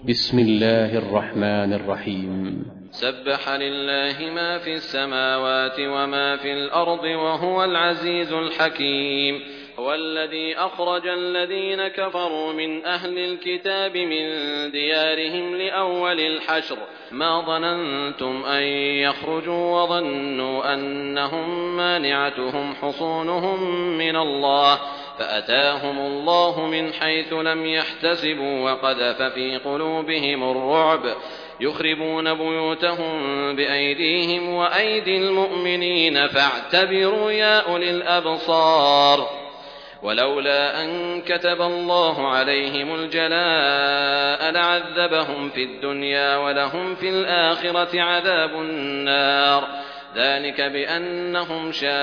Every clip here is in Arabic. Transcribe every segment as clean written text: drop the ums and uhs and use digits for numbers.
بسم الله الرحمن الرحيم. سبح لله ما في السماوات وما في الأرض وهو العزيز الحكيم. هو الذي أخرج الذين كفروا من أهل الكتاب من ديارهم لأول الحشر ما ظننتم أن يخرجوا وظنوا أنهم مانعتهم حصونهم من الله فأتاهم الله من حيث لم يحتسبوا وقذف في قلوبهم الرعب يخربون بيوتهم بأيديهم وأيدي المؤمنين فاعتبروا يا أولي الأبصار. ولولا أن كتب الله عليهم الجلاء لعذبهم في الدنيا ولهم في الآخرة عذاب النار ذلك بأنهم شاقوا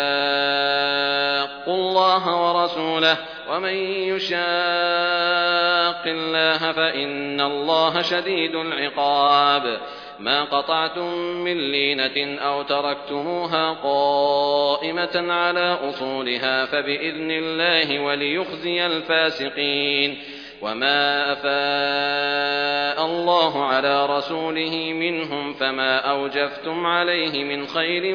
الله ورسوله ومن يشاق الله فإن الله شديد العقاب. ما قطعتم من لينة أو تركتموها قائمة على أصولها فبإذن الله وليخزي الفاسقين. وما أفاء الله على رسوله منهم فما أوجفتم عليه من خيل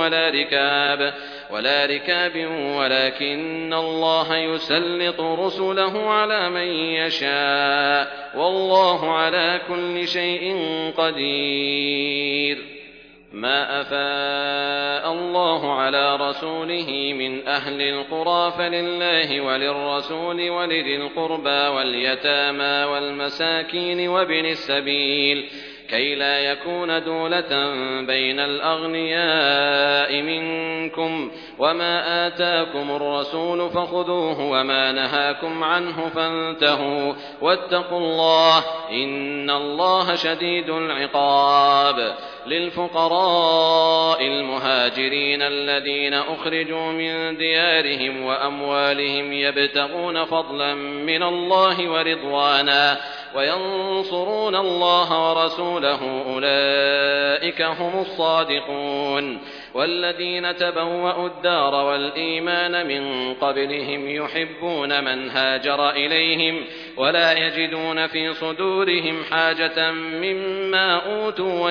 ولا ركاب ولكن الله يسلط رسله على من يشاء والله على كل شيء قدير. ما أفاء الله على رسوله من أهل القرى فلله وللرسول ولذي القربى واليتامى والمساكين وابن السبيل كي لا يكون دولة بين الأغنياء منكم. وما آتاكم الرسول فخذوه وما نهاكم عنه فانتهوا واتقوا الله إن الله شديد العقاب. للفقراء المهاجرين الذين أخرجوا من ديارهم وأموالهم يبتغون فضلا من الله ورضوانا وينصرون الله ورسوله أولئك هم الصادقون. والذين تبوأوا الدار والإيمان من قبلهم يحبون من هاجر إليهم ولا يجدون في صدورهم حاجة مما أوتوا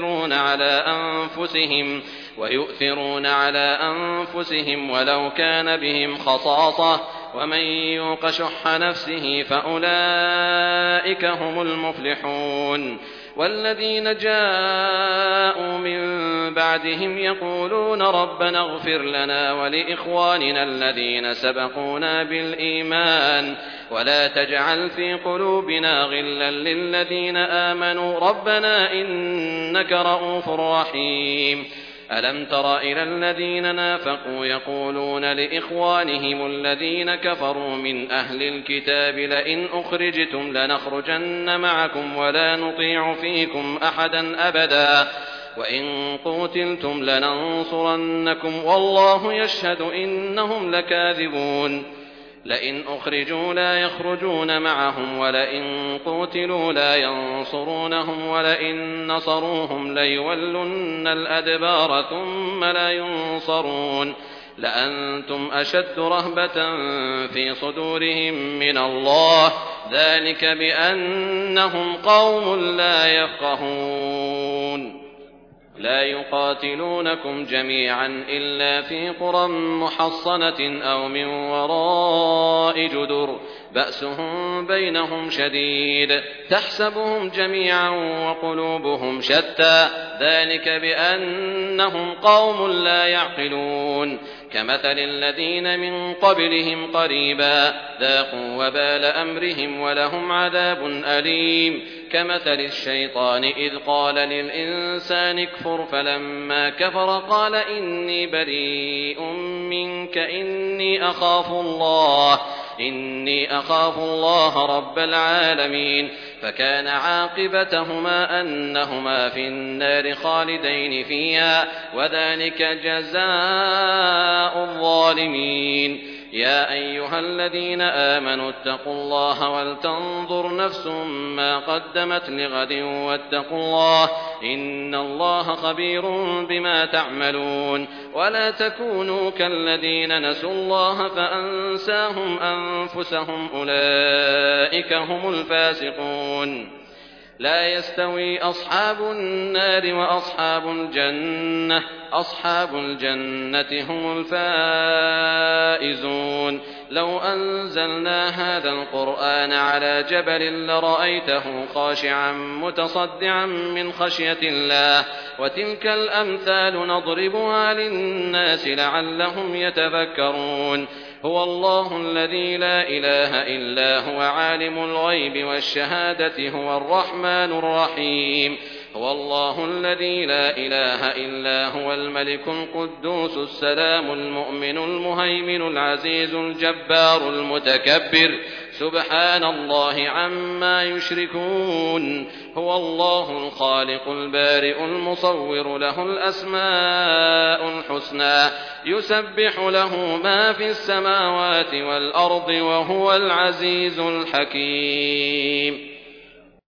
ويؤثرون على أنفسهم ولو كان بهم خصاصة ومن يوق شح نفسه فأولئك هم المفلحون. والذين جاءوا من بعدهم يقولون ربنا اغفر لنا ولإخواننا الذين سبقونا بالإيمان ولا تجعل في قلوبنا غلا للذين آمنوا ربنا إنك رؤوف رحيم. ألم تر إلى الذين نافقوا يقولون لإخوانهم الذين كفروا من أهل الكتاب لئن أخرجتم لنخرجن معكم ولا نطيع فيكم أحدا أبدا وإن قوتلتم لننصرنكم والله يشهد إنهم لكاذبون. لئن أخرجوا لا يخرجون معهم ولئن قوتلوا لا ينصرونهم ولئن نصروهم ليولن الأدبار ثم لا ينصرون لأنتم أشد رهبة في صدورهم من الله ذلك بأنهم قوم لا يفقهون. لا يقاتلونكم جميعا إلا في قرى محصنة أو من وراء جدر بأسهم بينهم شديد تحسبهم جميعا وقلوبهم شتى ذلك بأنهم قوم لا يعقلون. كمثل الذين من قبلهم قريبا ذاقوا وبال أمرهم ولهم عذاب أليم. كمثل الشيطان إذ قال للإنسان اكفر فلما كفر قال إني بريء منك إني أخاف الله رب العالمين. فكان عاقبتهما أنهما في النار خالدين فيها وذلك جزاء الظالمين. يا أيها الذين آمنوا اتقوا الله ولتنظر نفس ما قدمت لغد واتقوا الله إن الله خبير بما تعملون. ولا تكونوا كالذين نسوا الله فأنساهم أنفسهم أولئك هم الفاسقون. لا يستوي أصحاب النار وأصحاب الجنة أصحاب الجنة هم الفائزون. لو أنزلنا هذا القرآن على جبل لرأيته خاشعا متصدعا من خشية الله وتلك الأمثال نضربها للناس لعلهم يتفكرون. هو الله الذي لا إله إلا هو عالم الغيب والشهادة هو الرحمن الرحيم. هو الله الذي لا إله إلا هو الملك القدوس السلام المؤمن المهيمن العزيز الجبار المتكبر سبحان الله عما يشركون. هو الله الخالق البارئ المصور له الأسماء الحسنى يسبح له ما في السماوات والأرض وهو العزيز الحكيم.